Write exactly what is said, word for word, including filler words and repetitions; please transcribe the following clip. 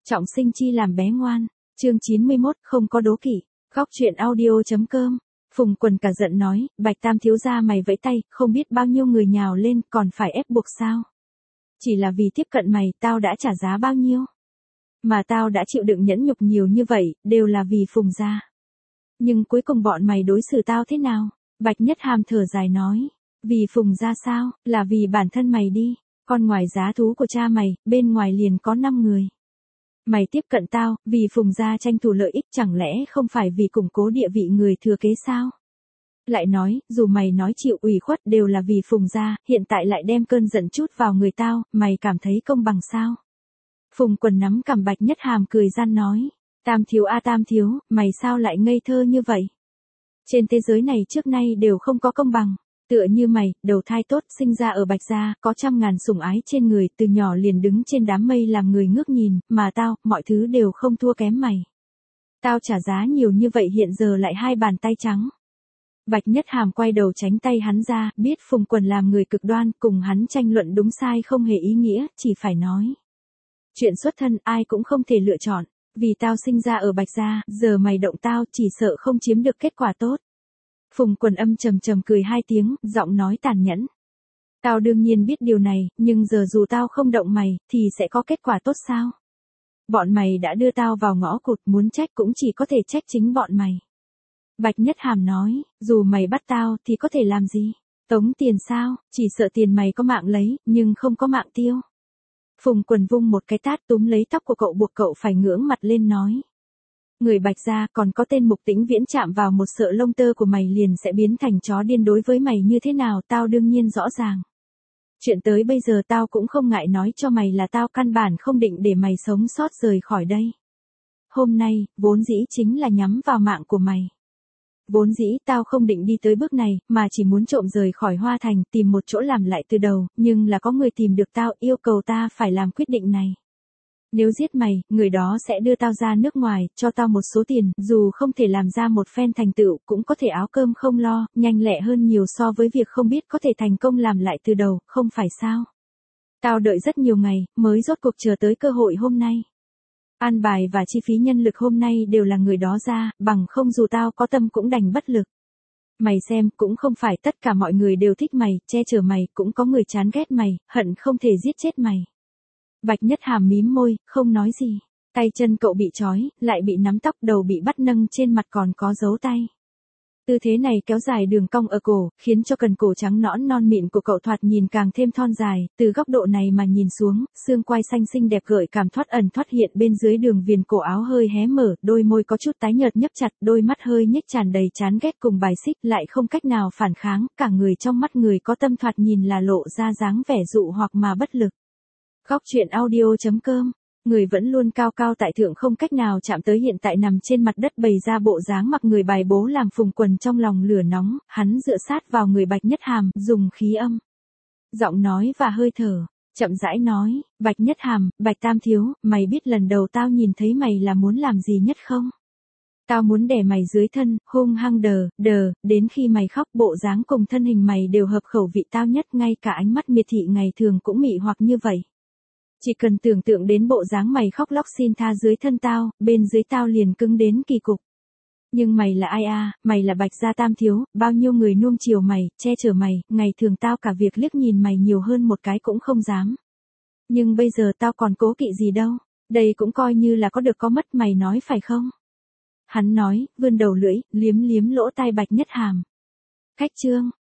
Trọng sinh chi làm bé ngoan. Chương chín mươi mốt, không có đố kỵ. Góc truyện audio.com. Phùng Quần cả giận nói, Bạch Tam thiếu gia mày vẫy tay, không biết bao nhiêu người nhào lên, còn phải ép buộc sao? Chỉ là vì tiếp cận mày, tao đã trả giá bao nhiêu? Mà tao đã chịu đựng nhẫn nhục nhiều như vậy, đều là vì Phùng gia. Nhưng cuối cùng bọn mày đối xử tao thế nào? Bạch Nhất Hàm thở dài nói, vì Phùng gia sao, là vì bản thân mày đi, con ngoài giá thú của cha mày, bên ngoài liền có năm người. Mày tiếp cận tao, vì Phùng gia tranh thủ lợi ích, chẳng lẽ không phải vì củng cố địa vị người thừa kế sao? Lại nói, dù mày nói chịu ủy khuất đều là vì Phùng gia, hiện tại lại đem cơn giận chút vào người tao, mày cảm thấy công bằng sao? Phùng Quần nắm cằm Bạch Nhất Hàm cười gian nói, Tam thiếu a Tam thiếu, mày sao lại ngây thơ như vậy? Trên thế giới này trước nay đều không có công bằng. Tựa như mày, đầu thai tốt, sinh ra ở Bạch gia, có trăm ngàn sủng ái trên người, từ nhỏ liền đứng trên đám mây làm người ngước nhìn, mà tao, mọi thứ đều không thua kém mày. Tao trả giá nhiều như vậy hiện giờ lại hai bàn tay trắng. Bạch Nhất Hàm quay đầu tránh tay hắn ra, biết Phùng Quần làm người cực đoan, cùng hắn tranh luận đúng sai không hề ý nghĩa, chỉ phải nói. Chuyện xuất thân ai cũng không thể lựa chọn, vì tao sinh ra ở Bạch gia, giờ mày động tao chỉ sợ không chiếm được kết quả tốt. Phùng Quần âm trầm trầm cười hai tiếng, giọng nói tàn nhẫn. Tao đương nhiên biết điều này, nhưng giờ dù tao không động mày, thì sẽ có kết quả tốt sao? Bọn mày đã đưa tao vào ngõ cụt, muốn trách cũng chỉ có thể trách chính bọn mày. Bạch Nhất Hàm nói, dù mày bắt tao thì có thể làm gì? Tống tiền sao, chỉ sợ tiền mày có mạng lấy, nhưng không có mạng tiêu. Phùng Quần vung một cái tát túm lấy tóc của cậu buộc cậu phải ngưỡng mặt lên nói. Người Bạch gia còn có tên Mục Tĩnh Viễn chạm vào một sợi lông tơ của mày liền sẽ biến thành chó điên, đối với mày như thế nào tao đương nhiên rõ ràng. Chuyện tới bây giờ tao cũng không ngại nói cho mày là tao căn bản không định để mày sống sót rời khỏi đây. Hôm nay, vốn dĩ chính là nhắm vào mạng của mày. Vốn dĩ tao không định đi tới bước này, mà chỉ muốn trộm rời khỏi Hoa Thành, tìm một chỗ làm lại từ đầu, nhưng là có người tìm được tao, yêu cầu ta phải làm quyết định này. Nếu giết mày, người đó sẽ đưa tao ra nước ngoài, cho tao một số tiền, dù không thể làm ra một phen thành tựu, cũng có thể áo cơm không lo, nhanh lẹ hơn nhiều so với việc không biết có thể thành công làm lại từ đầu, không phải sao? Tao đợi rất nhiều ngày, mới rốt cuộc chờ tới cơ hội hôm nay. An bài và chi phí nhân lực hôm nay đều là người đó ra, bằng không dù tao có tâm cũng đành bất lực. Mày xem, cũng không phải tất cả mọi người đều thích mày, che chở mày, cũng có người chán ghét mày, hận không thể giết chết mày. Bạch Nhất Hàm mím môi, không nói gì. Tay chân cậu bị trói, lại bị nắm tóc, đầu bị bắt nâng trên mặt còn có dấu tay. Tư thế này kéo dài đường cong ở cổ, khiến cho cần cổ trắng nõn non mịn của cậu thoạt nhìn càng thêm thon dài, từ góc độ này mà nhìn xuống, xương quai xanh xinh đẹp gợi cảm thoát ẩn thoát hiện bên dưới đường viền cổ áo hơi hé mở, đôi môi có chút tái nhợt nhấp chặt, đôi mắt hơi nhếch tràn đầy chán ghét cùng bài xích, lại không cách nào phản kháng, cả người trong mắt người có tâm thoạt nhìn là lộ ra dáng vẻ dụ hoặc mà bất lực. Góc truyện audio.com. Người vẫn luôn cao cao tại thượng không cách nào chạm tới hiện tại nằm trên mặt đất bày ra bộ dáng mặc người bài bố làm Phùng Quần trong lòng lửa nóng, hắn dựa sát vào người Bạch Nhất Hàm, dùng khí âm. Giọng nói và hơi thở, chậm rãi nói, Bạch Nhất Hàm, Bạch Tam thiếu, mày biết lần đầu tao nhìn thấy mày là muốn làm gì nhất không? Tao muốn đè mày dưới thân, hung hăng đờ, đờ, đến khi mày khóc bộ dáng cùng thân hình mày đều hợp khẩu vị tao nhất, ngay cả ánh mắt miệt thị ngày thường cũng mị hoặc như vậy. Chỉ cần tưởng tượng đến bộ dáng mày khóc lóc xin tha dưới thân tao, bên dưới tao liền cứng đến kỳ cục. Nhưng mày là ai a? Mày là Bạch gia Tam thiếu, bao nhiêu người nuông chiều mày, che chở mày, ngày thường tao cả việc liếc nhìn mày nhiều hơn một cái cũng không dám. Nhưng bây giờ tao còn cố kỵ gì đâu, đây cũng coi như là có được có mất, mày nói phải không? Hắn nói, vươn đầu lưỡi, liếm liếm lỗ tai Bạch Nhất Hàm. Khách trương,